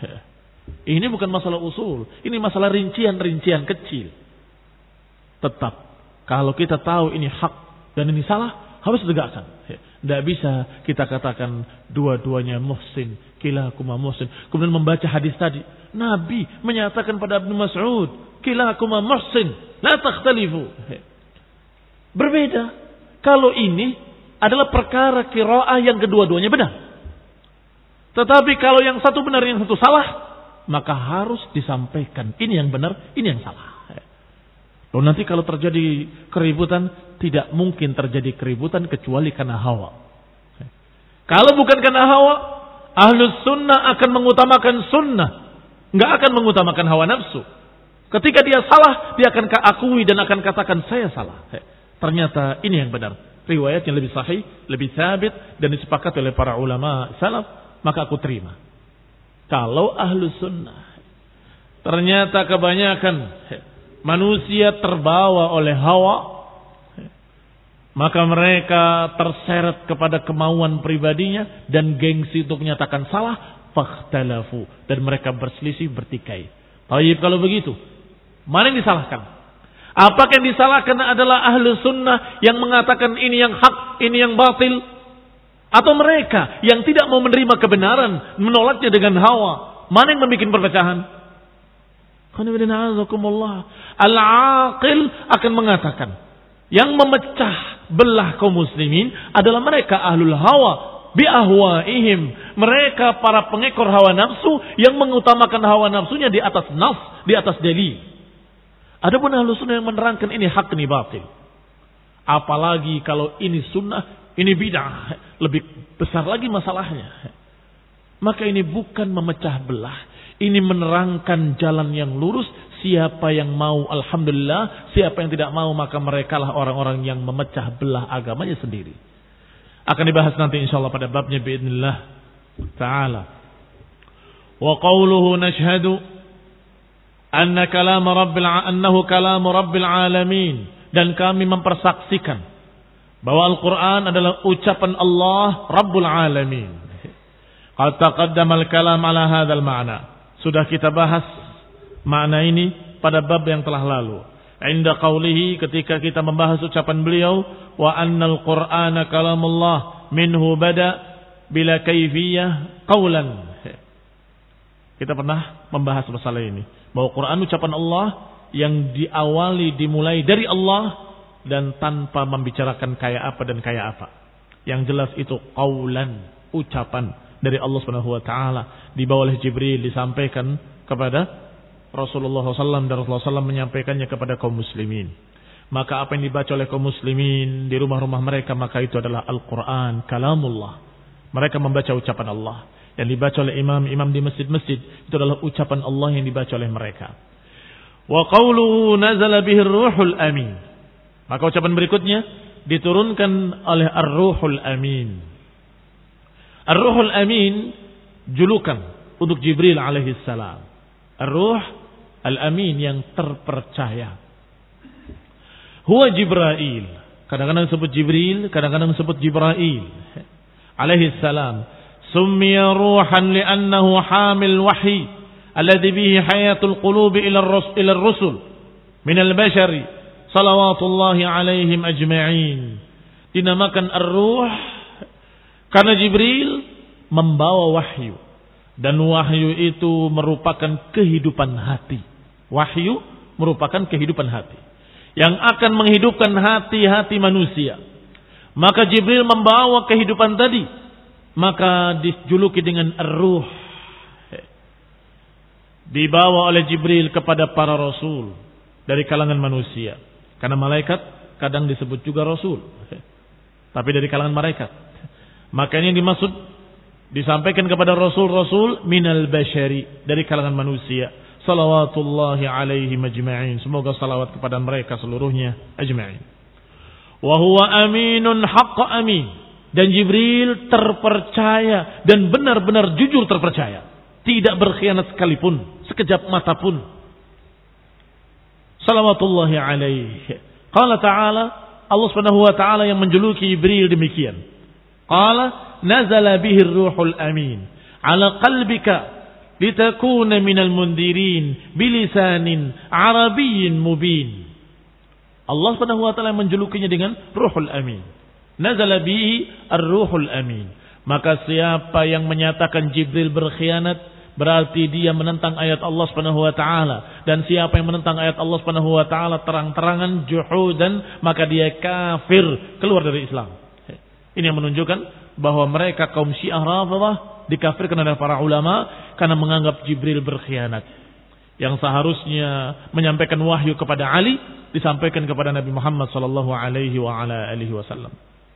Speaker 1: Ini bukan masalah usul, ini masalah rincian-rincian kecil. Tetap kalau kita tahu ini hak dan ini salah, harus ditegakkan. Tidak bisa kita katakan dua-duanya muhsin, kilahuma muhsin, kemudian membaca hadis tadi. Nabi menyatakan pada Ibnu Mas'ud, kilahuma muhsin, la takhtalifu. Berbeda. Kalau ini adalah perkara qiraah yang kedua-duanya benar. Tetapi kalau yang satu benar, yang satu salah, maka harus disampaikan ini yang benar, ini yang salah. Loh, nanti kalau terjadi keributan, tidak mungkin terjadi keributan kecuali karena hawa. Kalau bukan karena hawa, ahlus sunnah akan mengutamakan sunnah, nggak akan mengutamakan hawa nafsu. Ketika dia salah, dia akan akui dan akan katakan saya salah. Ternyata ini yang benar. Riwayat yang lebih sahih, lebih sabit dan disepakati oleh para ulama salaf, maka aku terima. Kalau ahlus sunnah ternyata kebanyakan manusia terbawa oleh hawa, maka mereka terseret kepada kemauan pribadinya dan gengsi untuk menyatakan salah, fakhtalafu, dan mereka berselisih, bertikai. Tayyib, kalau begitu, mana yang disalahkan? Apakah yang disalahkan adalah ahlu sunnah yang mengatakan ini yang hak, ini yang batil? Atau mereka yang tidak mau menerima kebenaran, menolaknya dengan hawa? Mana yang membuat perpecahan? Al-aqil akan mengatakan yang memecah belah kaum muslimin adalah mereka ahlul hawa bi'ahwaihim, mereka para pengekor hawa nafsu yang mengutamakan hawa nafsunya di atas nas, di atas dalil. Adapun ahlus sunnah yang menerangkan ini hak, ini batil. Apalagi kalau ini sunnah, ini bid'ah, lebih besar lagi masalahnya. Maka ini bukan memecah belah, ini menerangkan jalan yang lurus. Siapa yang mau, alhamdulillah. Siapa yang tidak mau, maka merekalah orang-orang yang memecah belah agamanya sendiri. Akan dibahas nanti insyaallah pada babnya biidznillah ta'ala. Wa qawluhu nashhadu anna kalam rabbil annahu kalam rabbil alamin, dan kami mempersaksikan bahwa Al-Qur'an adalah ucapan Allah Rabbul Alamin. Qad taqaddama al-kalam ala hadzal ma'na. Sudah kita bahas makna ini pada bab yang telah lalu. Inda qawlihi, ketika kita membahas ucapan beliau, wa annal Qur'ana kalamullah minhu bada bila kaifiyah qawlan. Kita pernah membahas masalah ini, bahwa Quran ucapan Allah yang diawali, dimulai dari Allah dan tanpa membicarakan kayak apa dan kayak apa. Yang jelas itu qaulan, ucapan dari Allah Subhanahu wa taala, dibawa oleh Jibril, disampaikan kepada Rasulullah shallallahu alaihi wasallam, dan Rasulullah shallallahu alaihi wasallam menyampaikannya kepada kaum muslimin. Maka apa yang dibaca oleh kaum muslimin di rumah-rumah mereka, maka itu adalah Al-Quran, kalamullah. Mereka membaca ucapan Allah. Yang dibaca oleh imam-imam di masjid-masjid itu adalah ucapan Allah yang dibaca oleh mereka. Wa qawluhu nazala bihi ar-ruhul amin. Maka ucapan berikutnya diturunkan oleh ar-ruhul amin. Ar-ruhul amin julukan untuk Jibril alaihi salam. Ar-ruh al-amin yang terpercaya. Huwa Jibril. Kadang-kadang disebut Jibril, kadang-kadang disebut Jibril alaihi salam. Summiya ruhan li'annahu hamil wahyi alladhi bihi hayatul qulubi ila ar-rusul min al-bashari salawatullahi alaihim ajma'in. Dinamakan ar-ruh karena Jibril membawa wahyu, dan wahyu itu merupakan kehidupan hati. Wahyu merupakan kehidupan hati yang akan menghidupkan hati-hati manusia. Maka Jibril membawa kehidupan tadi, maka dijuluki dengan ar-ruh. Dibawa oleh Jibril kepada para rasul dari kalangan manusia. Karena malaikat kadang disebut juga rasul, tapi dari kalangan malaikat. Makanya yang dimaksud disampaikan kepada rasul-rasul minal bashari, dari kalangan manusia. Salawatullahi alaihi majma'in. Semoga salawat kepada mereka seluruhnya ajma'in. Wa huwa aminun haqqa amin. Dan Jibril terpercaya dan benar-benar jujur terpercaya. Tidak berkhianat sekalipun, sekejap mata pun. Salawatullahi alaihi. Qala ta'ala, Allah subhanahu wa ta'ala yang menjuluki Jibril demikian. Qala nazala bihi ar-ruhul amin ala qalbika litakuna minal mundirin bilisanin arabiyyin mubin. Allah subhanahu wa ta'ala menjulukinya dengan ruhul amin. Nazala bihi ar-ruhul amin. Maka siapa yang menyatakan Jibril berkhianat, berarti dia menentang ayat Allah Subhanahu wa taala, dan siapa yang menentang ayat Allah Subhanahu wa taala terang-terangan juhudan, maka dia kafir, keluar dari Islam. Ini yang menunjukkan bahwa mereka kaum Syiah Rafidhah dikafirkan oleh para ulama karena menganggap Jibril berkhianat. Yang seharusnya menyampaikan wahyu kepada Ali disampaikan kepada Nabi Muhammad sallallahu alaihi wa ala alihi wasallam.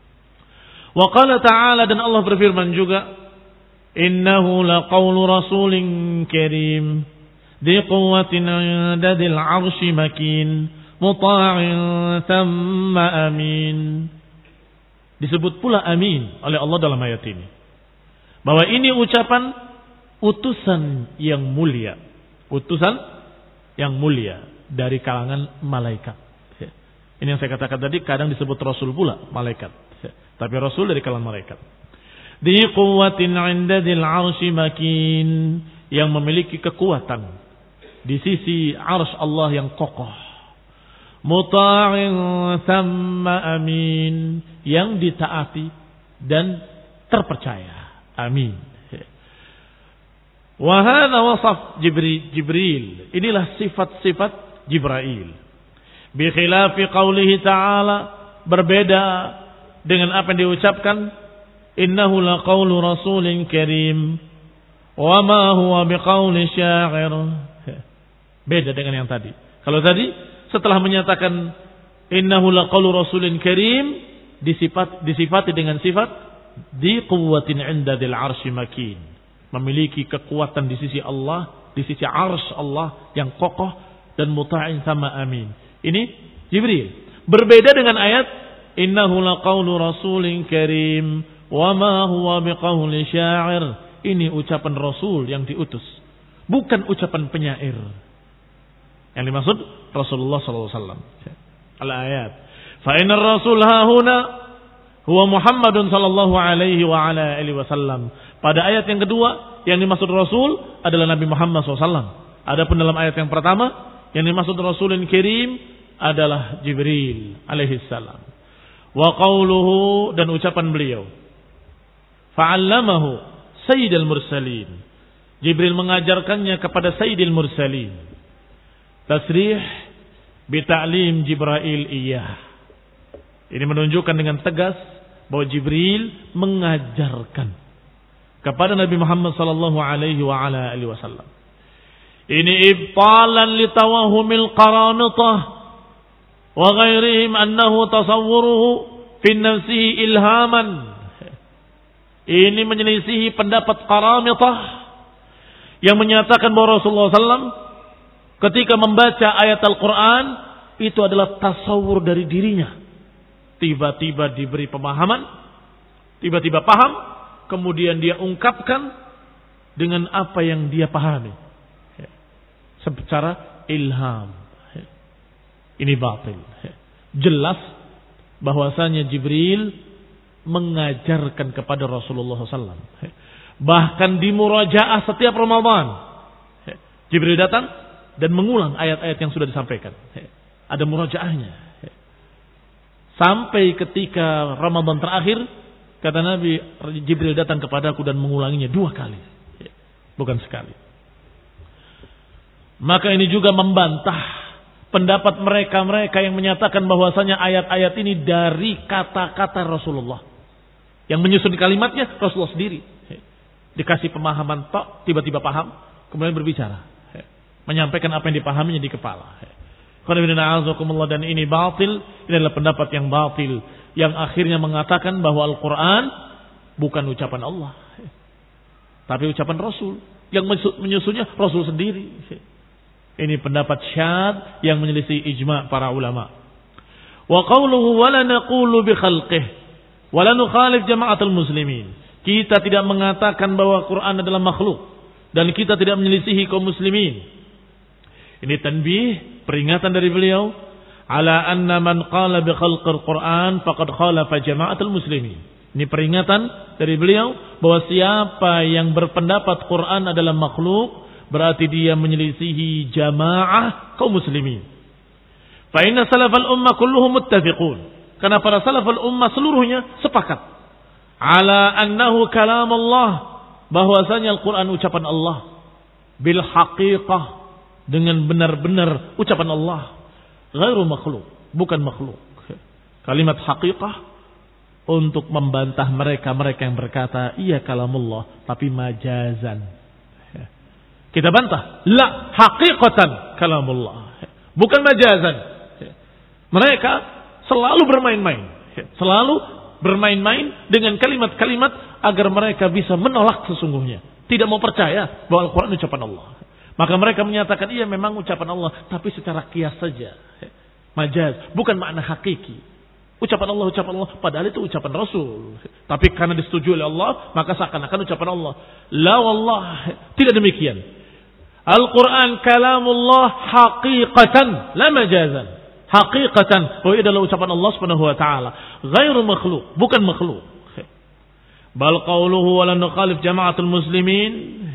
Speaker 1: Wa qala ta'ala, dan Allah berfirman juga, innahu laqawlu rasulin karim di quwwatin 'inda dzil 'arsy makin muta'in thamma amin. Disebut pula amin oleh Allah dalam ayat ini, bahwa ini ucapan utusan yang mulia, utusan yang mulia dari kalangan malaikat. Ini yang saya katakan tadi, kadang disebut rasul pula malaikat, tapi rasul dari kalangan malaikat. Di quwwatin 'inda dzil 'arsy makin, yang memiliki kekuatan di sisi arsy Allah yang kokoh. Muta'in thamma amin, yang ditaati dan terpercaya. Amin. Wa hadza wasaf Jibril, Jibril. Inilah sifat-sifat Jibril. Bi khilafi qaulihi ta'ala, berbeda dengan apa yang diucapkan, innahu laqaulu rasulin karim wa ma huwa biqauli sya'ir. Beda dengan yang tadi. Kalau tadi setelah menyatakan innahu laqaulu rasulin karim, disifat disifati dengan sifat di quwwatin 'inda dzil 'arsy makin, memiliki kekuatan di sisi Allah, di sisi arsy Allah yang kokoh, dan muta'in sama amin. Ini Jibril. Berbeda dengan ayat innahu laqaulu rasulin karim wa ma huwa biqauli sya'ir. Ini ucapan rasul yang diutus, bukan ucapan penyair. Yang dimaksud Rasulullah sallallahu alaihi wasallam. Al-ayat. Fa innar rasul hahuna huwa Muhammadun sallallahu alaihi wa ala alihi wasallam. Pada ayat yang kedua, yang dimaksud rasul adalah Nabi Muhammad sallallahu alaihi wasallam. Adapun dalam ayat yang pertama, yang dimaksud rasulun kirim adalah Jibril alaihi salam. Wa qauluhu, dan ucapan beliau, fa'allamahu sayyidul mursalin. Jibril mengajarkannya kepada sayyidil mursalin. Tasrih bi ta'lim Jibril iyah. Ini menunjukkan dengan tegas bahwa Jibril mengajarkan kepada Nabi Muhammad sallallahu alaihi wa ala alihi wasallam. Ini ibtalan li tawahumil qaranitah wa ghairihim annahu tasawwuruhu fi nafsihi ilhaman. Ini menyelisihi pendapat Qaramitah yang menyatakan bahwa Rasulullah sallallahu alaihi wasallam ketika membaca ayat Al-Quran itu adalah tasawur dari dirinya. Tiba-tiba diberi pemahaman, tiba-tiba paham, kemudian dia ungkapkan dengan apa yang dia pahami. Secara ilham. Ini batil. Jelas bahwasanya Jibril mengajarkan kepada Rasulullah sallallahu alaihi wasallam. Bahkan di murajaah setiap Ramadan. Jibril datang dan mengulang ayat-ayat yang sudah disampaikan. Ada murajaahnya. Sampai ketika Ramadan terakhir, kata Nabi, Jibril datang kepadaku dan mengulanginya dua kali. Bukan sekali. Maka ini juga membantah pendapat mereka-mereka yang menyatakan bahwasanya ayat-ayat ini dari kata-kata Rasulullah. Yang menyusun kalimatnya Rasulullah sendiri. Dikasih pemahaman tok, tiba-tiba paham, kemudian berbicara. Menyampaikan apa yang dipahaminya di kepala. Dan ini batil, ini adalah pendapat yang batil. Yang akhirnya mengatakan bahwa Al-Quran bukan ucapan Allah. Tapi ucapan Rasul. Yang menyusunnya Rasul sendiri. Ini pendapat syadz yang menyelisih ijma' para ulama. Wa qawluhu wa la naqulu bi khalqihi wa la nukhalif jama'atul muslimin. Kita tidak mengatakan bahwa Quran adalah makhluk dan kita tidak menyelisihi kaum muslimin. Ini tanbih, peringatan dari beliau ala anna man qala bi khalqil Quran faqad khalafa jama'atul muslimin. Ini peringatan dari beliau bahwa siapa yang berpendapat Quran adalah makhluk berarti dia menyelisihi jamaah kaum muslimin. Fa inna salafal ummah kulluhum muttafiqun. Karena para salafal ummah seluruhnya sepakat ala annahu kalam Allah, bahwasanya Al-Qur'an ucapan Allah bil haqiqah, dengan benar-benar ucapan Allah, ghairu makhluk, bukan makhluk. Kalimat haqiqah untuk membantah mereka-mereka yang berkata iya kalamullah tapi majazan. Kita bantah, la haqiqatan kalamullah, bukan majazan. Mereka selalu bermain-main, selalu bermain-main dengan kalimat-kalimat agar mereka bisa menolak sesungguhnya, tidak mau percaya bahwa Al-Quran ucapan Allah. Maka mereka menyatakan iya memang ucapan Allah, tapi secara kias saja, majaz, bukan makna hakiki. Ucapan Allah, ucapan Allah, padahal itu ucapan Rasul. Tapi karena disetujui oleh Allah, maka seakan-akan ucapan Allah. La wallah, tidak demikian. Al-Quran kalamullah haqiqatan, la majazan. Haqiqatan, bahwa itu adalah ucapan Allah Subhanahu wa taala, ghairu makhluk, bukan makhluk. Bal qawluhu wa la nukhalif jama'atul muslimin.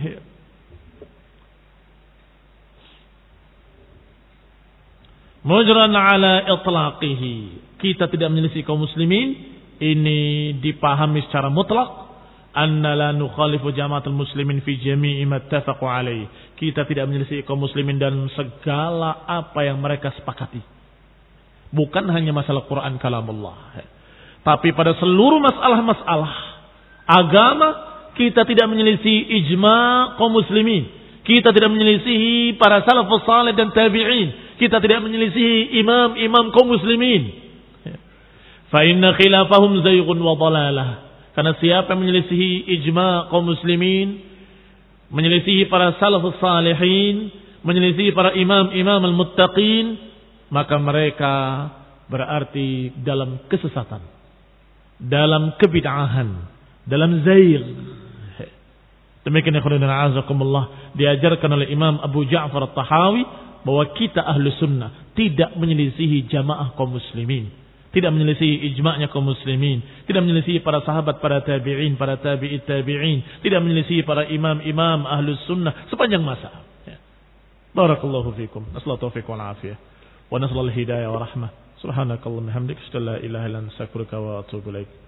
Speaker 1: Mujran ala itlaqihi. Kita tidak menyelisih kaum muslimin, ini dipahami secara mutlak. Anna la nukhalifu jama'atul muslimin fi jami'i ma ittafaqu alaihi. Kita tidak menyelisih kaum muslimin dalam segala apa yang mereka sepakati. Bukan hanya masalah Quran kalamullah, tapi pada seluruh masalah-masalah agama kita tidak menyelisih ijma' kaum muslimin. Kita tidak menyelisihi para salafus salih dan tabi'in. Kita tidak menyelisihi imam-imam kaum muslimin. Fa inna khilafahum zayghun wa dhalalah. Karena siapa yang menyelisihi ijma' kaum muslimin, menyelisihi para salafus salihin, menyelisihi para imam-imam al-muttaqin, maka mereka berarti dalam kesesatan, dalam kebid'ahan, dalam zaygh. Demikian ikhwan dan a'azakumullah, diajarkan oleh Imam Abu Ja'far At-Tahawi bahwa kita ahlu sunnah tidak menyelisihi jamaah kaum muslimin, tidak menyelisihi ijma'nya kaum muslimin, tidak menyelisihi para sahabat, para tabi'in, para tabi'it tabi'in, tidak menyelisihi para imam-imam ahlu sunnah sepanjang masa. Barakallahu fikum. Nasallahu taufiq wal afiyah. Wa nasallahu hidayah wa rahmah. Subhanakallahumma hamdika asyhadu an la ilaha illa anta astaghfiruka wa atubu ilaik.